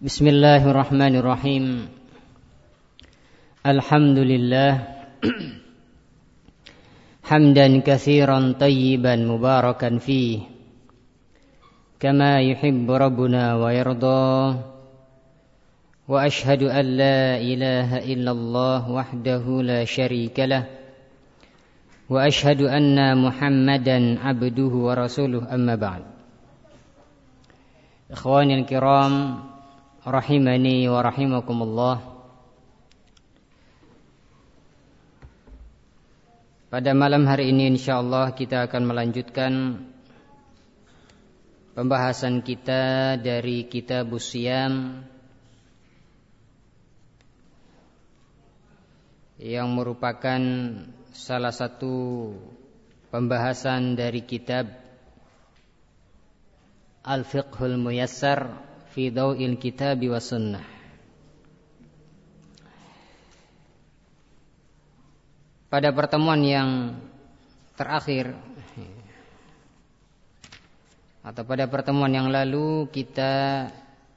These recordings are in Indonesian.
Bismillahirrahmanirrahim. Alhamdulillah hamdan katsiran tayyiban mubarakan fihi kama yuhibbu rabbuna wa yarda. Wa ashhadu an la ilaha illallah wahdahu la syarika lah. Wa ashhadu anna Muhammadan abduhu wa rasuluh, amma ba'd. Ikhwanil kiram, rahimani wa rahimakumullah. Pada malam hari ini insyaallah kita akan melanjutkan pembahasan kita dari Kitabus Shiyam yang merupakan salah satu pembahasan dari kitab Al-Fiqhul Muyassar fi Daw'il Kitabi wa Sunnah. Pada pertemuan yang terakhir atau pada pertemuan yang lalu kita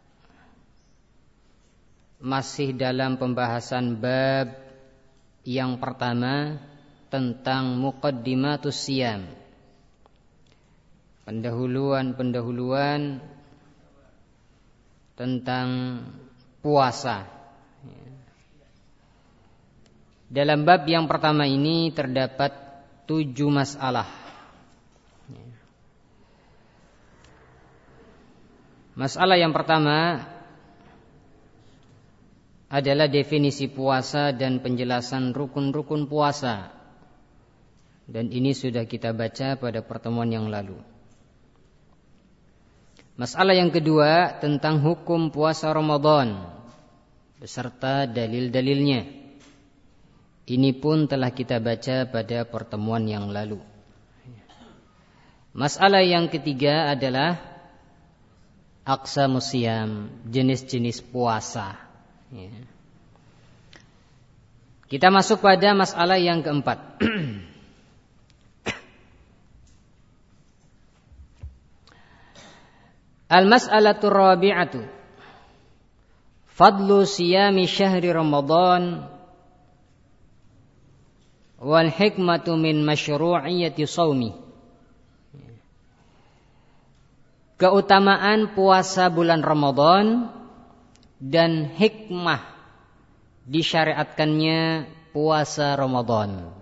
masih dalam pembahasan bab yang pertama tentang Muqaddimatus Shiyam, pendahuluan tentang puasa. Dalam bab yang pertama ini terdapat 7 masalah. Masalah yang pertama adalah definisi puasa dan penjelasan rukun-rukun puasa. Dan ini sudah kita baca pada pertemuan yang lalu. Masalah yang kedua tentang hukum puasa Ramadan beserta dalil-dalilnya. Ini pun telah kita baca pada pertemuan yang lalu. Masalah yang ketiga adalah aqsamus shiyam, jenis-jenis puasa. Kita masuk pada masalah yang keempat. Al-mas'alatu rabi'atu fadlu siyami syahri Ramadan wal hikmatu min masyru'iyyati shaumi. Keutamaan puasa bulan Ramadan dan hikmah disyariatkannya puasa Ramadan.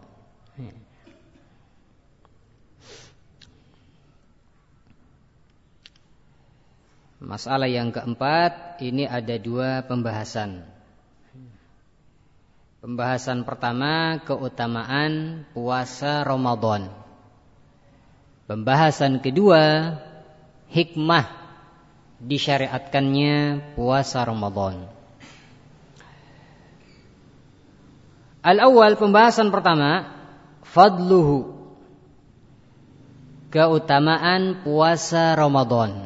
Masalah yang keempat, ini ada 2 pembahasan. Pembahasan pertama, keutamaan puasa Ramadan. Pembahasan kedua, hikmah disyariatkannya puasa Ramadan. Al-awwal, pembahasan pertama, fadluhu, keutamaan puasa Ramadan.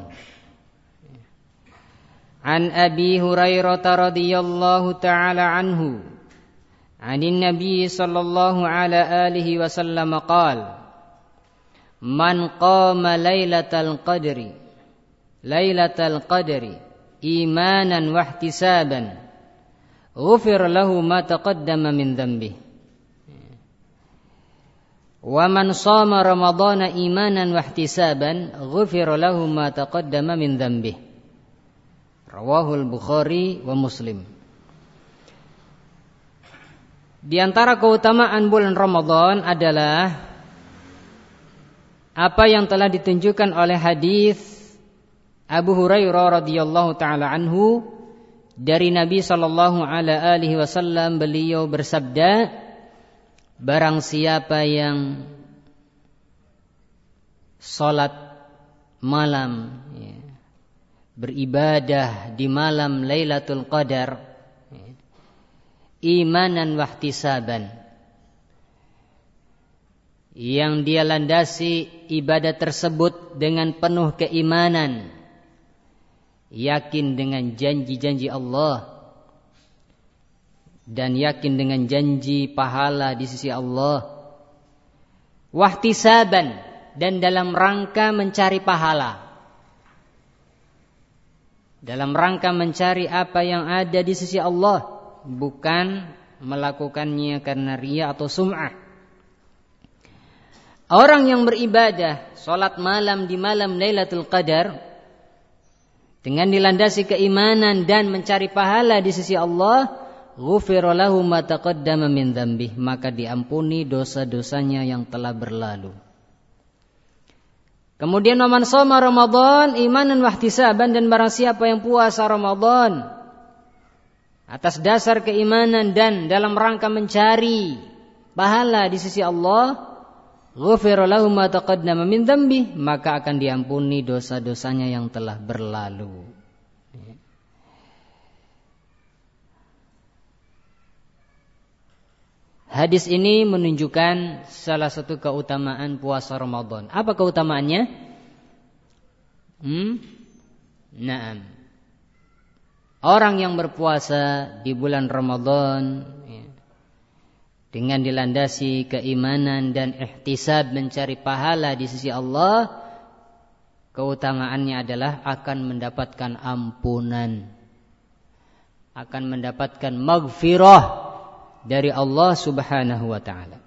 An Abi Hurairah radhiyallahu ta'ala anhu, 'anin Nabi sallallahu ala alihi wasallam qala, man qama lailatal qadri imanan wa ihtisaban ghufira lahu ma taqaddama min dhanbihi wa man shama ramadhana imanan wa ihtisaban ghufira lahu ma taqaddama min dhanbihi. Rawahul Bukhari wa Muslim. Di antara keutamaan bulan Ramadan adalah apa yang telah ditunjukkan oleh hadis Abu Hurairah radhiyallahu taala anhu dari Nabi sallallahu alaihi wasallam. Beliau bersabda, barang siapa yang salat malam, beribadah di malam Lailatul Qadar imanan wahtisaban, yang dia landasi ibadah tersebut dengan penuh keimanan, yakin dengan janji-janji Allah dan yakin dengan janji pahala di sisi Allah, wahtisaban, dan dalam rangka mencari pahala. dalam rangka mencari apa yang ada di sisi Allah, bukan melakukannya karena riya atau sum'ah. Orang yang beribadah salat malam di malam Lailatul Qadar dengan dilandasi keimanan dan mencari pahala di sisi Allah, ghufira lahu ma taqaddama min dzambih, maka diampuni dosa-dosanya yang telah berlalu. Kemudian waman shoma Ramadan imanan wahtisaban, dan barang siapa yang puasa Ramadan atas dasar keimanan dan dalam rangka mencari pahala di sisi Allah, ghufira lahu ma taqaddama min dzambih, maka akan diampuni dosa-dosanya yang telah berlalu. Hadis ini menunjukkan salah satu keutamaan puasa Ramadan. Apa keutamaannya? Naam. Orang yang berpuasa di bulan Ramadan dengan dilandasi keimanan dan ihtisab mencari pahala di sisi Allah, keutamaannya adalah akan mendapatkan ampunan, akan mendapatkan maghfirah dari Allah Subhanahu wa ta'ala.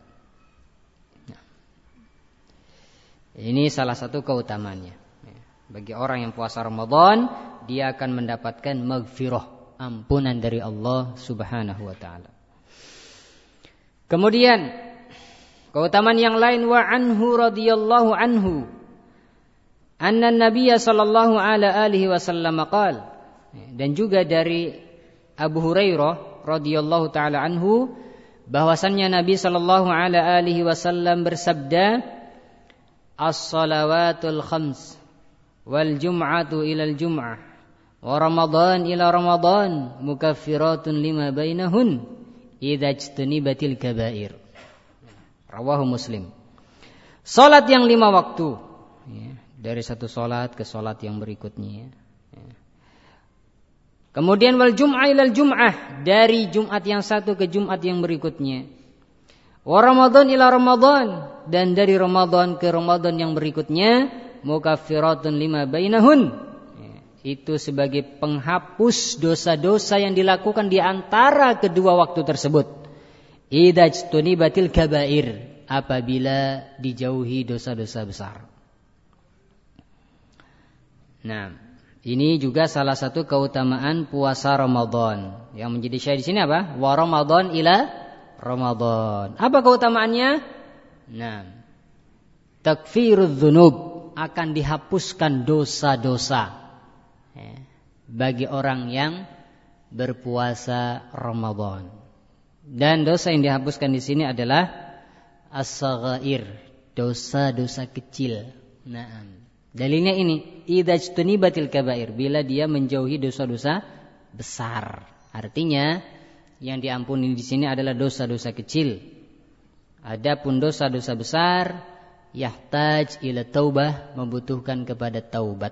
Ini salah satu keutamaannya. Bagi orang yang puasa Ramadan, dia akan mendapatkan maghfirah, ampunan dari Allah Subhanahu wa ta'ala. Kemudian keutamaan yang lain, wa anhu radhiyallahu anhu anna Nabiyya sallallahu alaihi wasallam qala, dan juga dari Abu Hurairah radhiyallahu taala anhu bahwasannya Nabi sallallahu alaihi wasallam bersabda, as-salawatul khams wal jum'atu ilal jum'ah wa ramadan ila ramadan mukaffiratun lima bainahun idza ijtanibatil kabair. Rawahu Muslim. Salat yang 5 waktu, dari satu salat ke salat yang berikutnya. Kemudian wal jum'ah ilal jum'ah, dari Jumat yang satu ke Jumat yang berikutnya. Wa Ramadan ila Ramadan, dan dari Ramadan ke Ramadan yang berikutnya. Mukaffiratun lima bainahun, itu sebagai penghapus dosa-dosa yang dilakukan di antara kedua waktu tersebut. Idza ijtanibatil kabair, apabila dijauhi dosa-dosa besar. Nah, ini juga salah satu keutamaan puasa Ramadan. Yang menjadi syahid di sini apa? Wa Ramadan ila Ramadan. Apa keutamaannya? Nah, takfirudz dzunub, akan dihapuskan dosa-dosa bagi orang yang berpuasa Ramadan. Dan dosa yang dihapuskan di sini adalah as-saghair, dosa-dosa kecil. Nah, dalilnya ini, idza ijtanibatil kabair, bila dia menjauhi dosa-dosa besar. Artinya yang diampuni di sini adalah dosa-dosa kecil. Adapun dosa-dosa besar, yahtaj ila taubah, membutuhkan kepada taubat.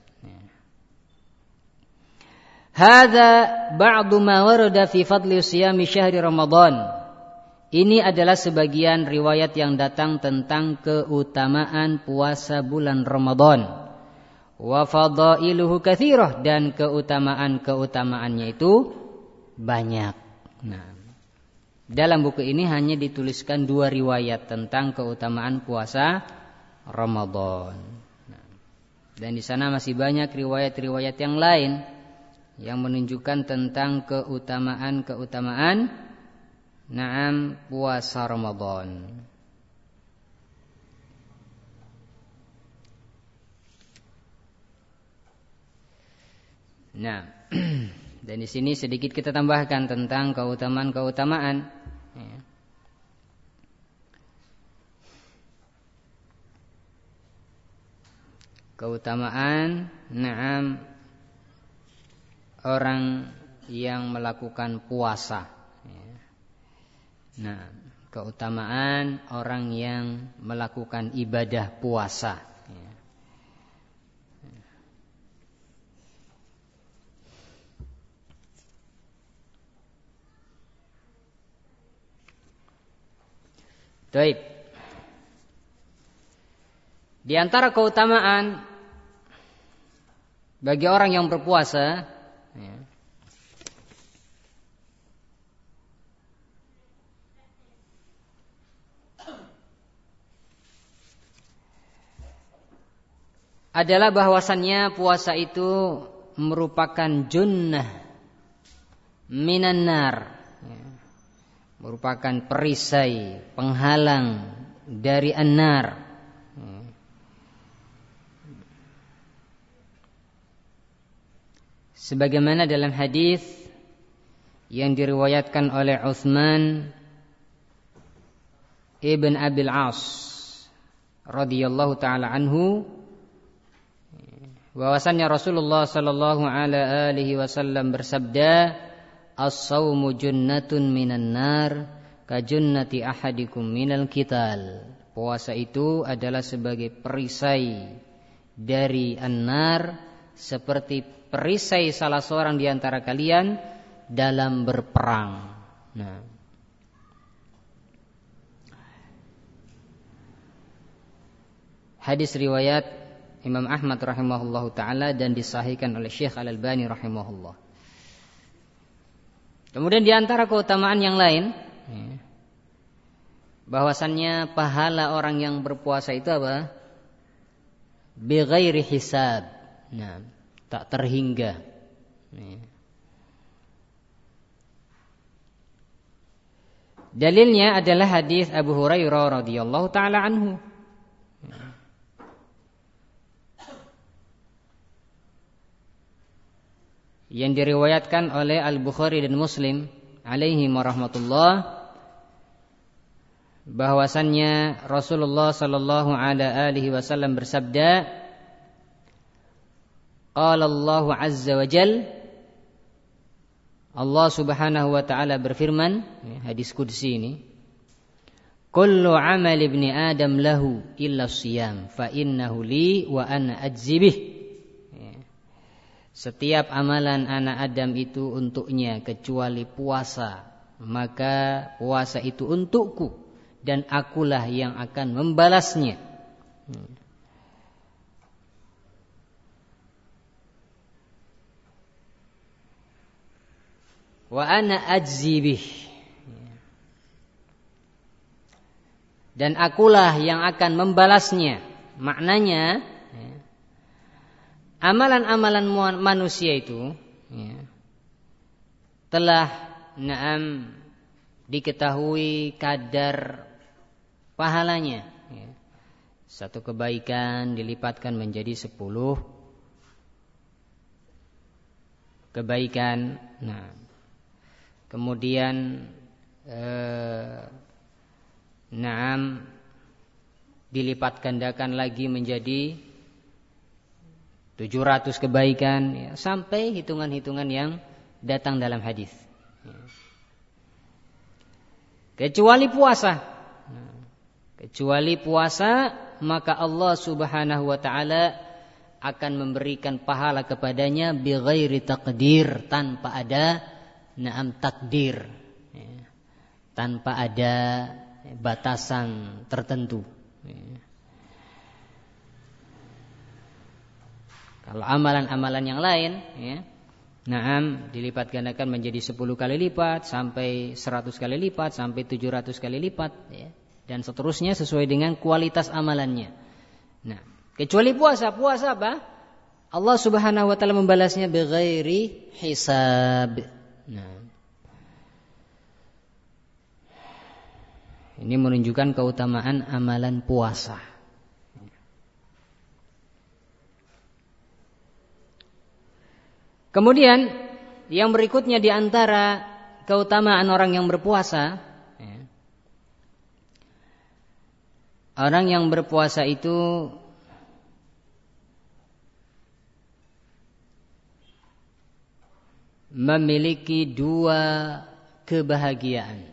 Hadza ba'du ma warada fi fadli siyami syahri Ramadan. Ini adalah sebagian riwayat yang datang tentang keutamaan puasa bulan Ramadan. Wa fadailuhu katsirah, dan keutamaan-keutamaannya itu banyak. Nah, dalam buku ini hanya dituliskan 2 riwayat tentang keutamaan puasa Ramadan. Nah, dan di sana masih banyak riwayat-riwayat yang lain yang menunjukkan tentang keutamaan-keutamaan na'am puasa Ramadan. Nah, dan di sini sedikit kita tambahkan tentang keutamaan-keutamaan. Keutamaan na'am orang yang melakukan puasa. Nah, keutamaan orang yang melakukan ibadah puasa. Baik. Di antara keutamaan bagi orang yang berpuasa, ya, adalah bahwasannya puasa itu merupakan junnah minan nar, ya, merupakan perisai, penghalang dari an-nar. Ya. Sebagaimana dalam hadis yang diriwayatkan oleh Utsman ibn Abil As radhiyallahu taala anhu, bahwasannya Rasulullah sallallahu alaihi wasallam bersabda, "As-shaumu junnatun minan nar, ka junnati ahadikum minal qital." Puasa itu adalah sebagai perisai dari an-nar, seperti perisai salah seorang di antara kalian dalam berperang. Nah, hadis riwayat Imam Ahmad rahimahullahu ta'ala dan disahihkan oleh Syekh Al-Albani rahimahullah. Kemudian di antara keutamaan yang lain, bahwasannya pahala orang yang berpuasa itu apa? Bighairi hisab. Nah, tak terhingga. Dalilnya adalah hadis Abu Hurairah radhiyallahu ta'ala anhu. Yang diriwayatkan oleh Al-Bukhari dan Muslim alaihi warahmatullah, bahwasannya Rasulullah sallallahu alaihi wasallam bersabda, qala Allah azza wa jal, Allah subhanahu wa ta'ala berfirman, hadis qudsi ini, kullu amal ibni adam lahu illa siyam fa innahu li wa ana ajzi bih. Setiap amalan anak Adam itu untuknya kecuali puasa, maka puasa itu untukku dan akulah yang akan membalasnya. Wa ana ajzi bih, dan akulah yang akan membalasnya. Maknanya, amalan-amalan manusia itu telah diketahui kadar pahalanya. Satu kebaikan dilipatkan menjadi 10 kebaikan. Nah, kemudian dilipat gandakan lagi menjadi 700 kebaikan, ya, sampai hitungan-hitungan yang datang dalam hadis. Kecuali puasa. Kecuali puasa, maka Allah subhanahu wa ta'ala akan memberikan pahala kepadanya bighairi taqdir, tanpa ada takdir, ya, tanpa ada batasan tertentu. Ya. Kalau amalan-amalan yang lain, ya, dilipat gandakan menjadi 10 kali lipat, sampai 100 kali lipat, sampai 700 kali lipat, ya, dan seterusnya sesuai dengan kualitas amalannya. Nah, kecuali puasa. Puasa apa? Allah subhanahu wa ta'ala membalasnya bighairi hisab. Nah, ini menunjukkan keutamaan amalan puasa. Kemudian yang berikutnya di antara keutamaan orang yang berpuasa, ya, orang yang berpuasa itu memiliki 2 kebahagiaan.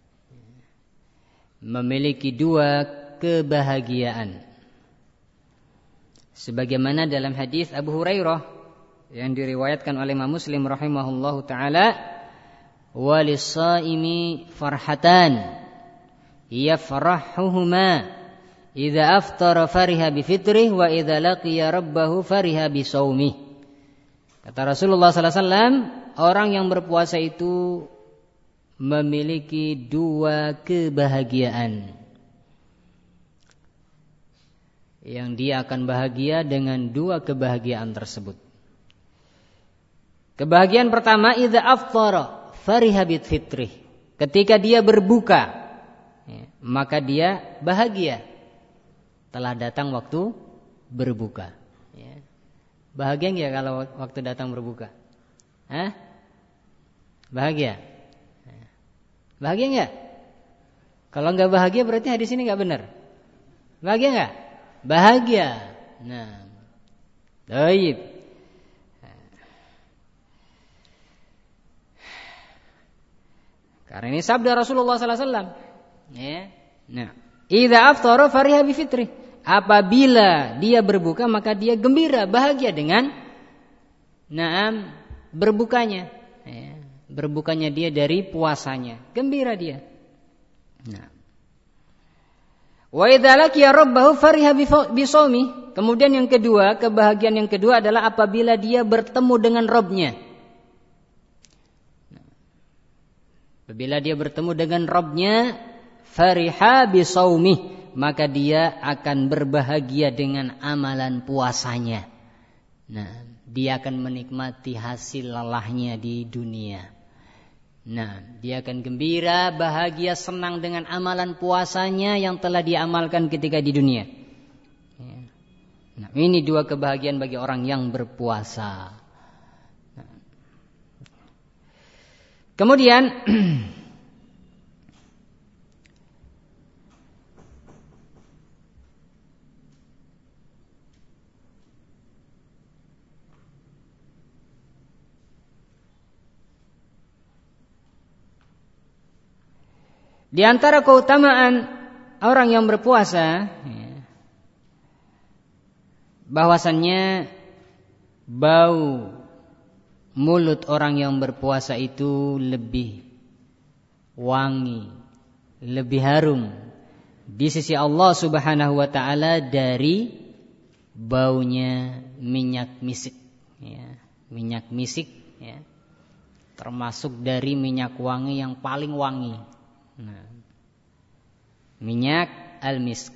Memiliki 2 kebahagiaan. Sebagaimana dalam hadis Abu Hurairah yang diriwayatkan oleh Imam Muslim rahimahullahu ta'ala, walis-shaimi farhatan yafrahuhuma idza aftara fariha bi fitrih wa idza laqiya rabbahu fariha bi shaumih. Kata Rasulullah sallallahu alaihi wasallam, orang yang berpuasa itu memiliki 2 kebahagiaan. Yang dia akan bahagia dengan 2 kebahagiaan tersebut. Kebahagiaan pertama, idza aftara fariha bit fitrih. Ketika dia berbuka, maka dia bahagia. Telah datang waktu berbuka. Bahagia enggak kalau waktu datang berbuka? Bahagia? Bahagia enggak? Kalau enggak bahagia berarti hadis ini enggak benar. Bahagia enggak? Bahagia. Nah. Baik. Karena ini sabda Rasulullah sallallahu alaihi wasallam. Ya. Nah, idza aftara fariha bi fitri. Apabila dia berbuka maka dia gembira, bahagia dengan berbukanya. Ya. Berbukanya dia dari puasanya, gembira dia. Nah. Wa idza laqiya rabbahu fariha bi shaumi. Kemudian yang kedua, kebahagiaan yang kedua adalah apabila dia bertemu dengan Rabb-nya. Apabila dia bertemu dengan Rabb-nya, fariha bi shaumi, maka dia akan berbahagia dengan amalan puasanya. Nah, dia akan menikmati hasil lelahnya di dunia. Nah, dia akan gembira, bahagia, senang dengan amalan puasanya yang telah diamalkan ketika di dunia. Nah, ini 2 kebahagiaan bagi orang yang berpuasa. Nah. Kemudian di antara keutamaan orang yang berpuasa, bahwasannya bau mulut orang yang berpuasa itu lebih wangi, lebih harum di sisi Allah Subhanahu wa taala dari baunya minyak misik. Minyak misik, termasuk dari minyak wangi yang paling wangi. Nah, minyak al-misk.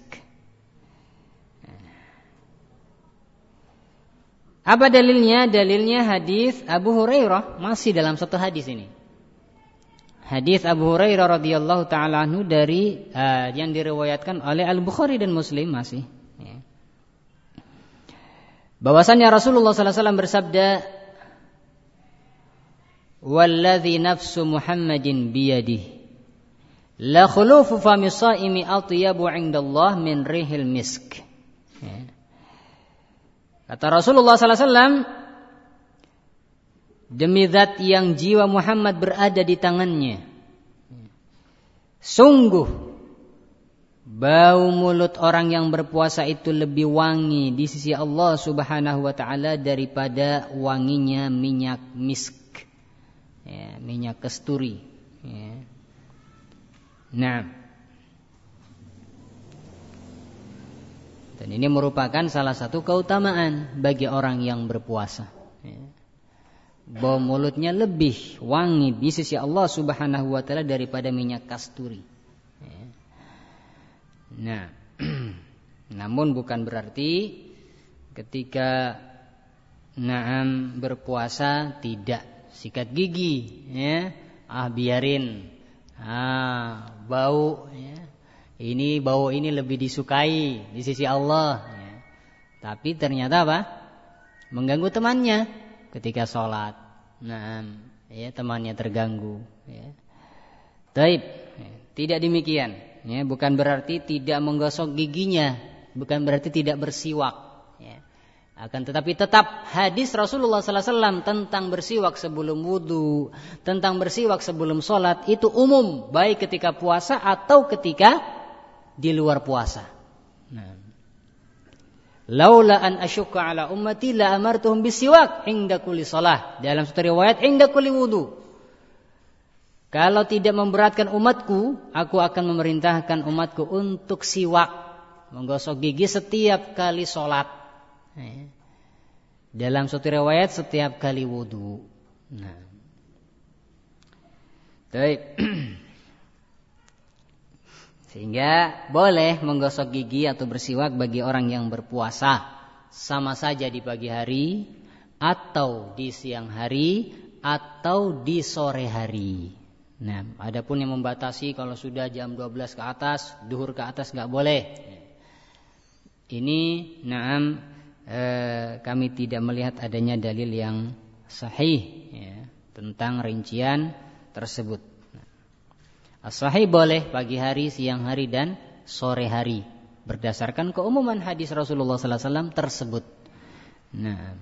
Apa dalilnya? Dalilnya hadis Abu Hurairah, masih dalam satu hadis ini. Hadis Abu Hurairah radhiyallahu taala anhu dari yang diriwayatkan oleh Al-Bukhari dan Muslim masih. Bahwasanya Rasulullah sallallahu alaihi wasallam bersabda, "Walladzi nafsu Muhammadin biyadihi la khulufu fami shaimi atyabu 'indallah min rihil misk." Kata Rasulullah sallallahu alaihi wasallam, demi zat yang jiwa Muhammad berada di tangannya, sungguh bau mulut orang yang berpuasa itu lebih wangi di sisi Allah Subhanahu wa taala daripada wanginya minyak misk, minyak kasturi. Nah, dan ini merupakan salah satu keutamaan bagi orang yang berpuasa. Bau mulutnya lebih wangi di sisi Allah Subhanahu wa taala daripada minyak kasturi. Nah, namun bukan berarti ketika berpuasa tidak sikat gigi, biarin. Bau ini lebih disukai di sisi Allah, tapi ternyata apa? Mengganggu temannya ketika sholat. Temannya terganggu. Taib, tidak demikian. Bukan berarti tidak menggosok giginya, bukan berarti tidak bersiwak. Akan tetapi tetap hadis Rasulullah sallallahu alaihi wasallam tentang bersiwak sebelum wudu, tentang bersiwak sebelum sholat itu umum, baik ketika puasa atau ketika di luar puasa. Laula an asyukka ala ummati la amartuhum bisiwak inda kulli shalah. Dalam satu riwayat inda kulli wudu. Kalau tidak memberatkan umatku, aku akan memerintahkan umatku untuk siwak, menggosok gigi setiap kali sholat. Dalam suatu riwayat setiap kali wudu. Nah. Baik. Sehingga boleh menggosok gigi atau bersiwak bagi orang yang berpuasa, sama saja di pagi hari atau di siang hari atau di sore hari. Nah, adapun yang membatasi kalau sudah jam 12 ke atas, duhur ke atas enggak boleh. Ini kami tidak melihat adanya dalil yang sahih ya, tentang rincian tersebut. As-sahih boleh pagi hari, siang hari dan sore hari berdasarkan keumuman hadis Rasulullah sallallahu alaihi wasallam tersebut. Nah,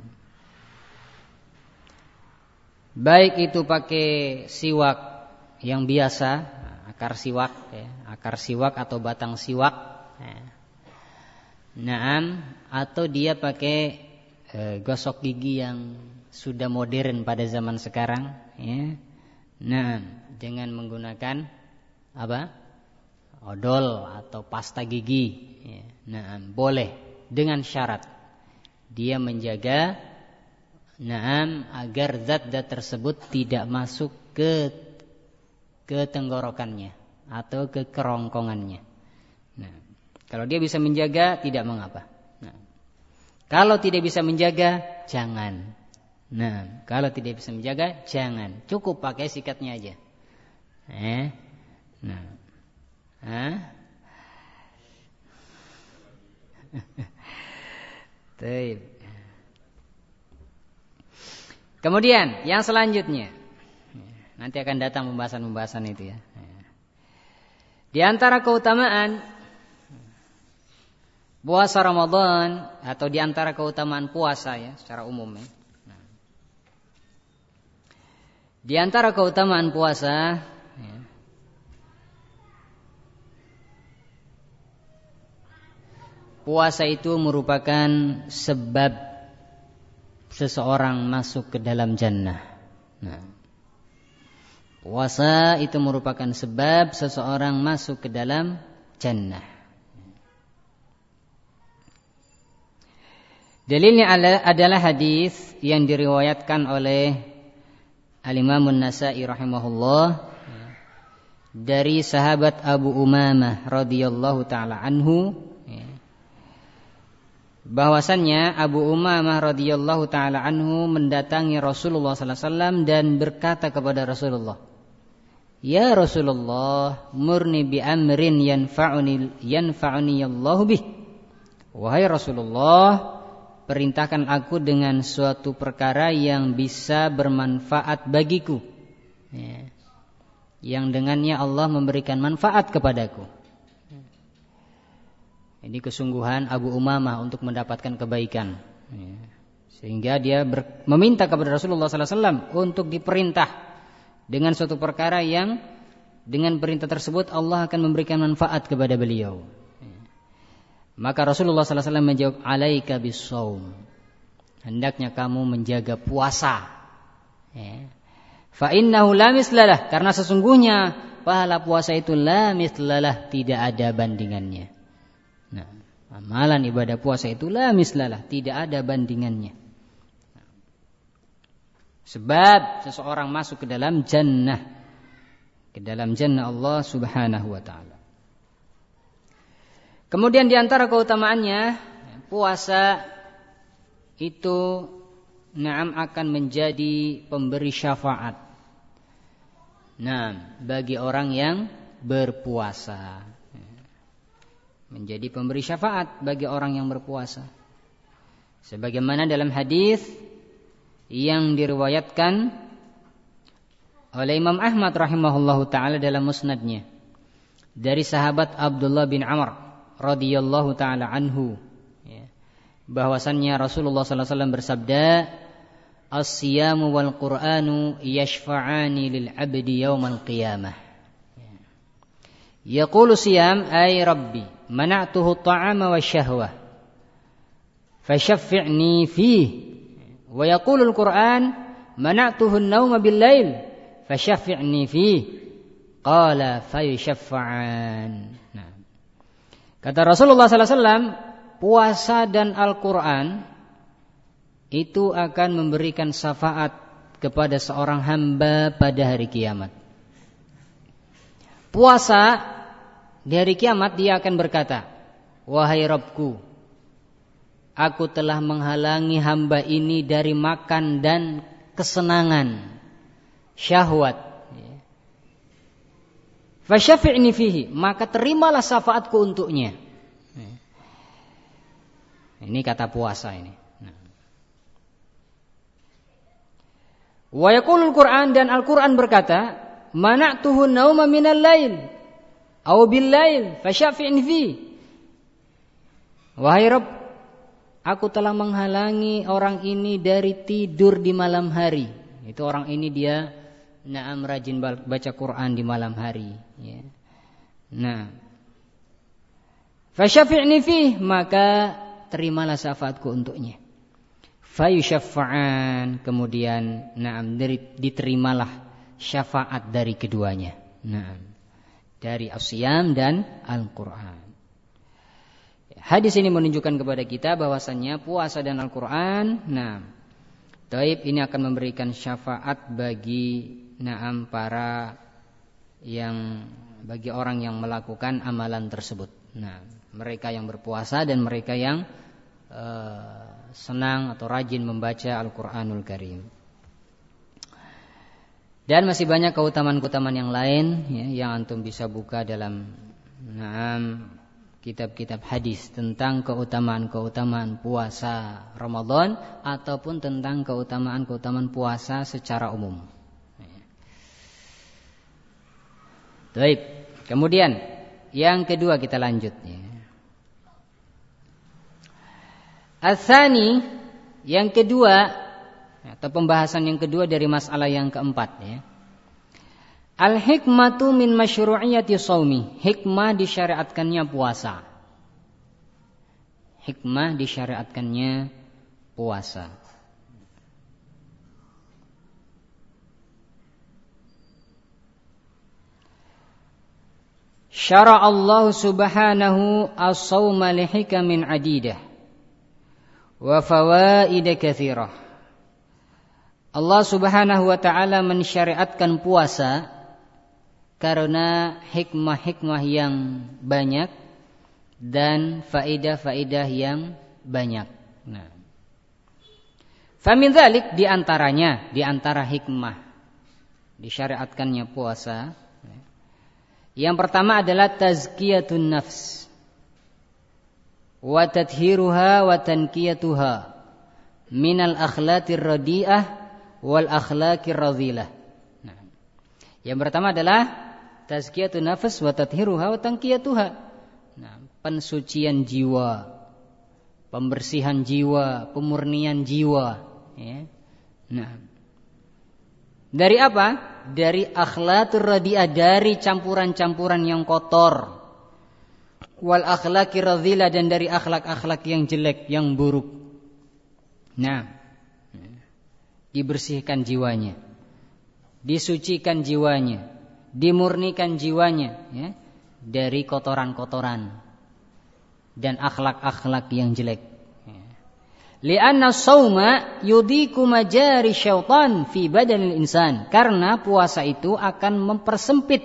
baik itu pakai siwak yang biasa, akar siwak ya, akar siwak atau batang siwak. Naam, atau dia pakai gosok gigi yang sudah modern pada zaman sekarang ya. Naam, dengan menggunakan apa? Odol atau pasta gigi ya. Naam, boleh dengan syarat dia menjaga agar zat-zat tersebut tidak masuk ke tenggorokannya atau ke kerongkongannya. Nah, kalau dia bisa menjaga tidak mengapa. Nah, kalau tidak bisa menjaga jangan. Nah, kalau tidak bisa menjaga jangan. Cukup pakai sikatnya aja. Kemudian yang selanjutnya, nanti akan datang pembahasan itu ya. Di antara keutamaan puasa Ramadan atau di antara keutamaan puasa ya secara umum ya. Di antara keutamaan puasa ya, puasa itu merupakan sebab seseorang masuk ke dalam jannah. Nah, puasa itu merupakan sebab seseorang masuk ke dalam jannah. Dalilnya adalah hadis yang diriwayatkan oleh Al-Imam An-Nasa'i rahimahullah dari sahabat Abu Umamah radhiyallahu taala anhu, bahwasannya Abu Umamah radhiyallahu taala anhu mendatangi Rasulullah sallallahu alaihi wasallam dan berkata kepada Rasulullah, "Ya Rasulullah, murni bi amrin yanfa'uni Allahu bih." Wahai Rasulullah, perintahkan aku dengan suatu perkara yang bisa bermanfaat bagiku ya, yang dengannya Allah memberikan manfaat kepadaku. Ini kesungguhan Abu Umamah untuk mendapatkan kebaikan ya, sehingga dia meminta kepada Rasulullah sallallahu alaihi wasallam untuk diperintah dengan suatu perkara yang dengan perintah tersebut Allah akan memberikan manfaat kepada beliau. Maka Rasulullah sallallahu alaihi wasallam menjawab, "Alaika bis-shaum." Hendaknya kamu menjaga puasa. Ya. Fa innahu la mislalah, karena sesungguhnya pahala puasa itu la mislalah, tidak ada bandingannya. Nah, amalan ibadah puasa itu la mislalah, tidak ada bandingannya. Sebab seseorang masuk ke dalam jannah, ke dalam jannah Allah Subhanahu wa taala. Kemudian di antara keutamaannya, puasa itu akan menjadi pemberi syafaat. Bagi orang yang berpuasa. Menjadi pemberi syafaat bagi orang yang berpuasa. Sebagaimana dalam hadis yang diriwayatkan oleh Imam Ahmad rahimahullahu taala dalam musnadnya dari sahabat Abdullah bin Amr radhiyallahu taala anhu ya, bahwasannya Rasulullah sallallahu alaihi wasallam bersabda, "As-siyamu wal Qur'anu yashfa'ani lil 'abdi yaumal qiyamah." Yaqulu siyam ay rabbi mana'tuhu at-ta'ama wasyahwah fashaffi'ni fihi, wa yaqulu al-Qur'an mana'tuhu an-nawma bil-lail fashaffi'ni fihi, qala fayushaffa'an. Kata Rasulullah sallallahu alaihi wasallam, puasa dan Al-Qur'an itu akan memberikan syafaat kepada seorang hamba pada hari kiamat. Puasa di hari kiamat dia akan berkata, wahai Rabbku, aku telah menghalangi hamba ini dari makan dan kesenangan, syahwat. Fasyafi'ni fihi, maka terimalah syafaatku untuknya. Ini kata puasa ini. Wa yaqulul Qur'an, dan Al-Qur'an berkata, mana'tuhu nauma minal lail aw bil lail fasyafi'ni fi. Wahai Rabb, aku telah menghalangi orang ini dari tidur di malam hari. Itu orang ini dia rajin baca Quran di malam hari, ya. Nah, fasyafi'ni fi, maka terimalah syafaatku untuknya. Fayusyaffa'an, kemudian diterimalah syafaat dari keduanya. Dari as-siyam dan Al-Qur'an. Hadis ini menunjukkan kepada kita bahwasannya puasa dan Al-Qur'an, taib ini akan memberikan syafaat bagi bagi orang yang melakukan amalan tersebut. Mereka yang berpuasa dan mereka yang senang atau rajin membaca Al-Qur'anul Karim. Dan masih banyak keutamaan-keutamaan yang lain, ya, yang antum bisa buka dalam kitab-kitab hadis tentang keutamaan-keutamaan puasa Ramadan ataupun tentang keutamaan-keutamaan puasa secara umum. Baik, kemudian yang kedua kita lanjut. Ats-tsani, yang kedua atau pembahasan yang kedua dari masalah yang keempat, ya. Al-hikmatu min masyru'iyyati shaumi, hikmah disyariatkannya puasa. Hikmah disyariatkannya puasa. Syara Allah subhanahu as-shauma li hikamin adidah wa fawaid katsirah. Allah subhanahu wa ta'ala mensyariatkan puasa karena hikmah-hikmah yang banyak dan faedah-faedah yang banyak. Famin dzalik, di antara hikmah disyariatkannya puasa, yang pertama adalah tazkiyatun nafs wa tathhiruha wa tankiyatuha minal akhlaqir radi'ah wal akhlaqir radhilah. Yang pertama adalah tazkiyatun nafs wa tathhiruha wa tankiyatuha. Pensucian jiwa, pembersihan jiwa, pemurnian jiwa, ya. Dari apa? Dari akhlaqur radi'ah, dari campuran-campuran yang kotor. Wal akhlaqir radhilah, dan dari akhlak-akhlak yang jelek, yang buruk. Dibersihkan jiwanya, disucikan jiwanya, dimurnikan jiwanya, ya, dari kotoran-kotoran dan akhlak-akhlak yang jelek. Li'anna shauma yudiku majari syaitan fi badanil insan, karena puasa itu akan mempersempit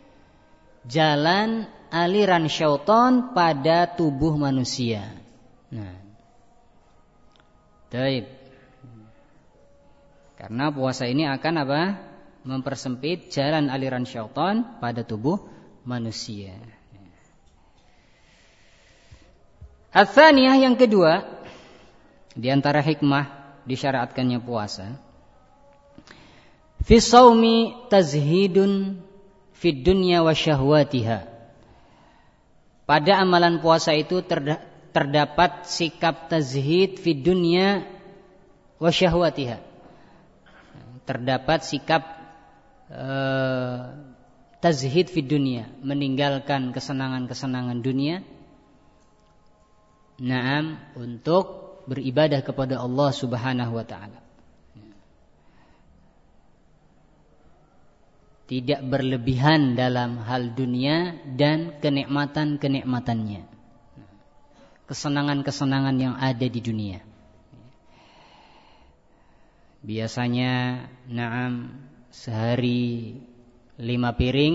jalan aliran syaitan pada tubuh manusia. Baik. Karena puasa ini akan apa? Mempersempit jalan aliran syaitan pada tubuh manusia. Ats-tsaniyah, yang kedua, di antara hikmah disyariatkannya puasa, fi shaumi tazhidun fid dunya wa syahwatiha. Pada amalan puasa itu terdapat sikap tazhid fid dunya wa syahwatiha. Terdapat sikap tazhid fid dunya, meninggalkan kesenangan-kesenangan dunia, untuk beribadah kepada Allah subhanahu wa ta'ala. Tidak berlebihan dalam hal dunia dan kenikmatan-kenikmatannya, kesenangan-kesenangan yang ada di dunia. biasanya sehari 5 piring.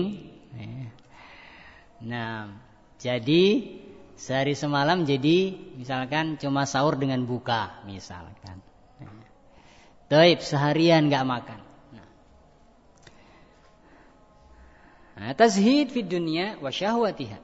Nah, jadi sehari semalam jadi misalkan cuma sahur dengan buka misalkan. Taib, seharian enggak makan. Nah, tazhid fid dunya wa syahwatiha.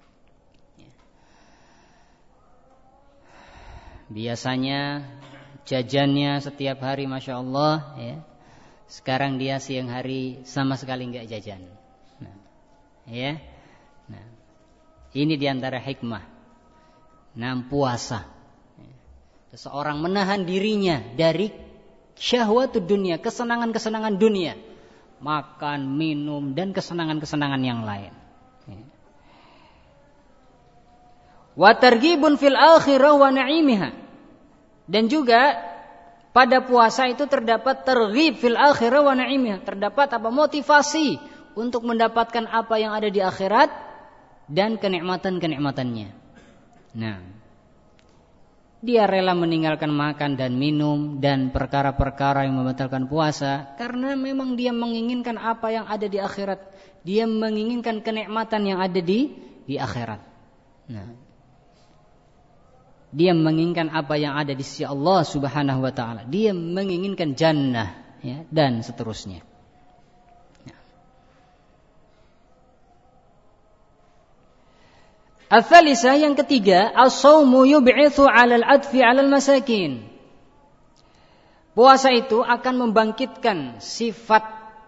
Biasanya jajannya setiap hari Masya Allah ya. Sekarang dia siang hari sama sekali enggak jajan. Ya. Nah, ini diantara hikmah puasa. Seseorang menahan dirinya dari syahwatud dunia, kesenangan-kesenangan dunia, makan, minum dan kesenangan-kesenangan yang lain. Wa targhibun fil akhirah wa na'imiha. Dan juga pada puasa itu terdapat targhib fil akhirah wa na'imiha, terdapat motivasi untuk mendapatkan apa yang ada di akhirat dan kenikmatan-kenikmatannya. Nah, dia rela meninggalkan makan dan minum dan perkara-perkara yang membatalkan puasa karena memang dia menginginkan apa yang ada di akhirat. Dia menginginkan kenikmatan yang ada di akhirat. Nah, dia menginginkan apa yang ada di sisi Allah Subhanahu wa taala. Dia menginginkan jannah ya, dan seterusnya. Al-thalisah, yang ketiga, as-shaumu yub'itsu 'alal 'atfi 'alal masakin. Puasa itu akan membangkitkan sifat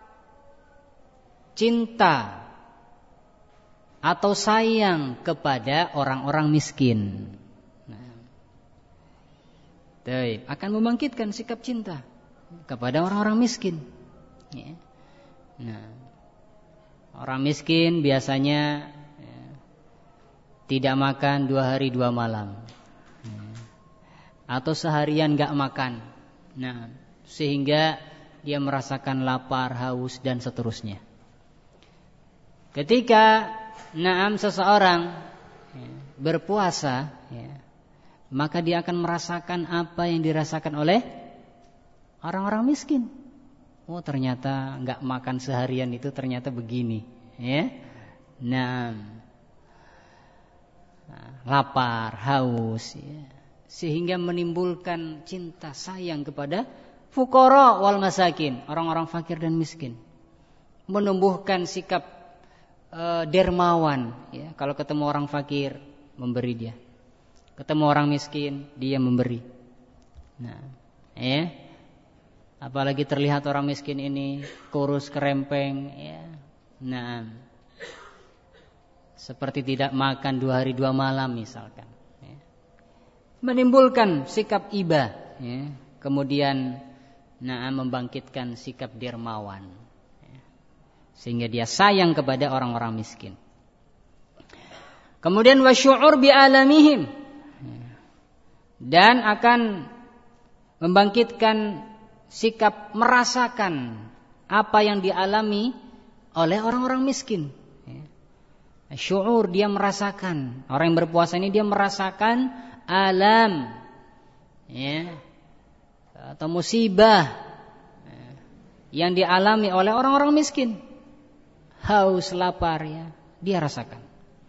cinta atau sayang kepada orang-orang miskin. Akan membangkitkan sikap cinta kepada orang-orang miskin. Nah, orang miskin biasanya tidak makan 2 hari 2 malam, atau seharian enggak makan. Nah, sehingga dia merasakan lapar, haus dan seterusnya. Ketika seseorang berpuasa, maka dia akan merasakan apa yang dirasakan oleh orang-orang miskin. Oh, ternyata enggak makan seharian itu ternyata begini, ya. Nah, lapar, haus, ya. Sehingga menimbulkan cinta sayang kepada fuqara wal masakin, orang-orang fakir dan miskin. Menumbuhkan sikap dermawan, ya. Kalau ketemu orang fakir, memberi dia. Ketemu orang miskin, dia memberi. Nah, ya. Apalagi terlihat orang miskin ini kurus kerempeng, ya. Nah, seperti tidak makan 2 hari 2 malam misalkan, ya. Menimbulkan sikap iba, ya. Kemudian membangkitkan sikap dermawan, ya. Sehingga dia sayang kepada orang-orang miskin. Kemudian wasyu'ur bi alamihim, dan akan membangkitkan sikap merasakan apa yang dialami oleh orang-orang miskin. Syu'ur, dia merasakan. Orang yang berpuasa ini dia merasakan alam, ya, atau musibah yang dialami oleh orang-orang miskin. Haus, lapar, ya, dia rasakan.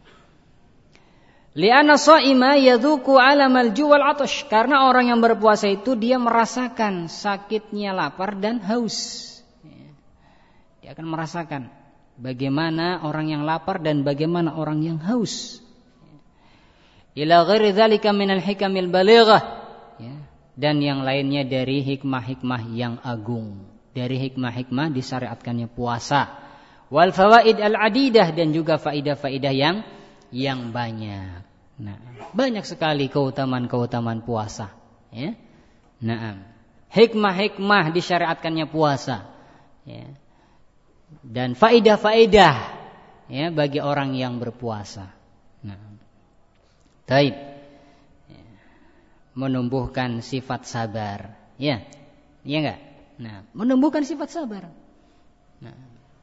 Li'anna sha'ima yadhuku 'alamal ju' wal 'atash. Karena orang yang berpuasa itu dia merasakan sakitnya lapar dan haus. Dia akan merasakan bagaimana orang yang lapar dan bagaimana orang yang haus. Ila ghairi dzalika minal hikamil balighah, dan yang lainnya dari hikmah-hikmah yang agung, dari hikmah-hikmah disyariatkannya puasa. Wal fawaid al-adidah, dan juga faidah-faidah yang banyak. Nah, banyak sekali keutamaan-keutamaan puasa, ya. Naam. Hikmah-hikmah disyariatkannya puasa, ya. Dan faidah-faidah, ya, bagi orang yang berpuasa. Nah, baik. Ya. Menumbuhkan sifat sabar, ya. Iya enggak? Nah, menumbuhkan sifat sabar. Nah,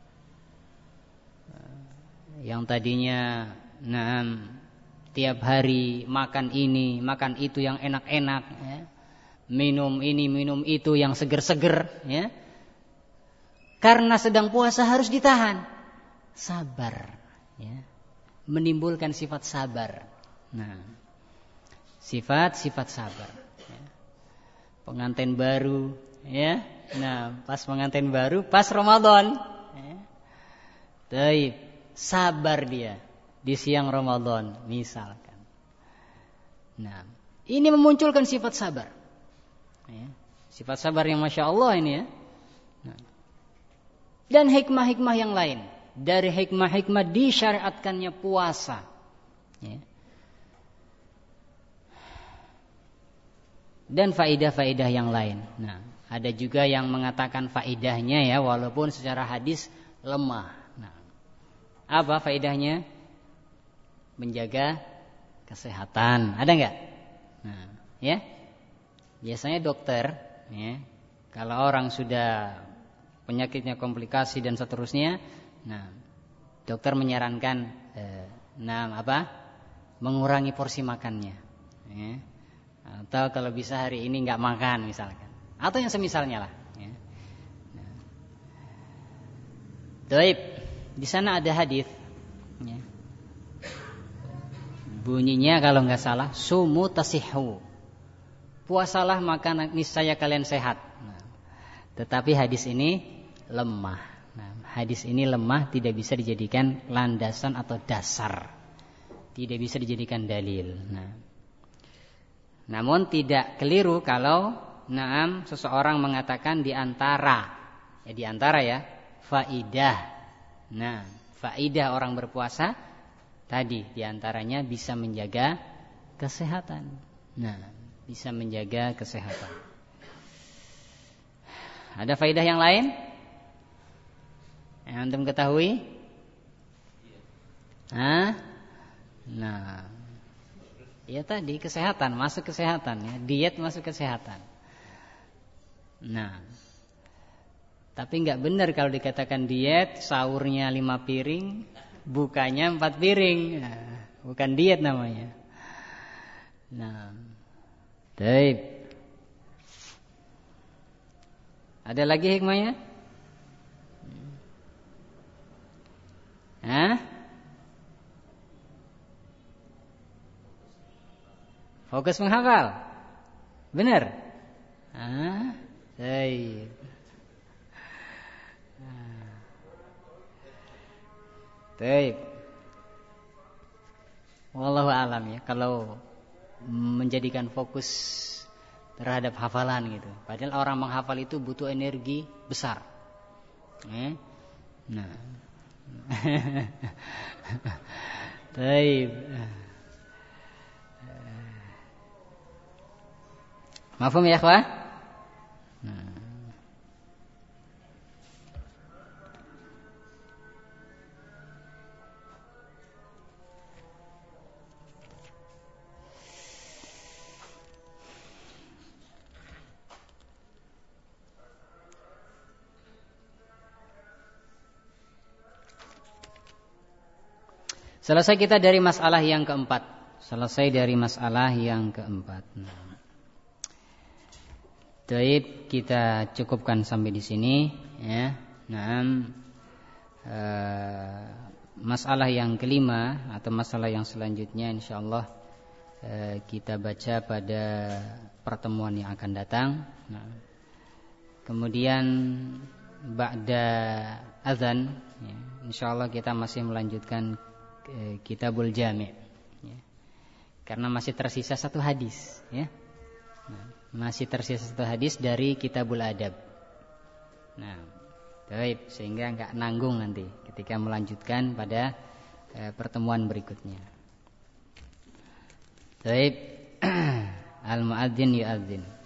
yang tadinya tiap hari makan ini, makan itu yang enak-enak, ya. minum ini, minum itu yang seger-seger, ya. Karena sedang puasa harus ditahan. Sabar, ya. Menimbulkan sifat sabar. Nah, sifat sabar. Ya. Pengantin baru, ya. Nah, pas pengantin baru, pas Ramadan, ya. Baik, sabar dia di siang Ramadan, misalkan. Nah, ini memunculkan sifat sabar, ya. Sifat sabar yang masya Allah ini, ya. Nah. Dan hikmah-hikmah yang lain. Dari hikmah-hikmah disyariatkannya puasa, ya. Dan faidah-faidah yang lain. Nah, ada juga yang mengatakan faidahnya, ya, walaupun secara hadis lemah. Nah, apa faidahnya? Menjaga kesehatan. Ada enggak? Nah, ya. Biasanya dokter, ya, kalau orang sudah penyakitnya komplikasi dan seterusnya, nah, dokter menyarankan mengurangi porsi makannya, ya. Atau kalau bisa hari ini enggak makan misalkan, atau yang semisalnya lah, ya. Nah. Baik, di sana ada hadis, ya. Bunyinya kalau enggak salah, sumu tasihhu. Puasalah maka niscaya kalian sehat. Nah, tetapi hadis ini lemah. Nah, hadis ini lemah, tidak bisa dijadikan landasan atau dasar. Tidak bisa dijadikan dalil. Nah, namun tidak keliru kalau seseorang mengatakan di antara faidah. Nah, faidah orang berpuasa tadi di antaranya bisa menjaga kesehatan. Nah, bisa menjaga kesehatan. Ada faidah yang lain yang antum ketahui? Nah, ya tadi kesehatan, masuk kesehatan, ya. Diet masuk kesehatan. Nah, tapi enggak benar kalau dikatakan diet, sahurnya 5 piring, bukanya 4 piring. Nah, bukan diet namanya. Nah, baik. Ada lagi hikmahnya? Fokus menghafal. Benar? Baik. Baik. Wallahu a'lam, ya. Kalau menjadikan fokus terhadap hafalan gitu. Padahal orang menghafal itu butuh energi besar. Nah. Baik. Mafhum ya, ikhwah? Selesai kita dari masalah yang keempat. Baik, kita cukupkan sampai di sini, ya. Masalah yang kelima atau masalah yang selanjutnya insyaallah kita baca pada pertemuan yang akan datang. Kemudian ba'da azan, ya, insyaallah kita masih melanjutkan Kitabul Jami', ya. Karena masih tersisa satu hadis, ya. Masih tersisa satu hadis dari Kitabul Adab. Nah, baik, sehingga enggak nanggung nanti ketika melanjutkan pada pertemuan berikutnya. Baik, al-muadzin yu'adzin.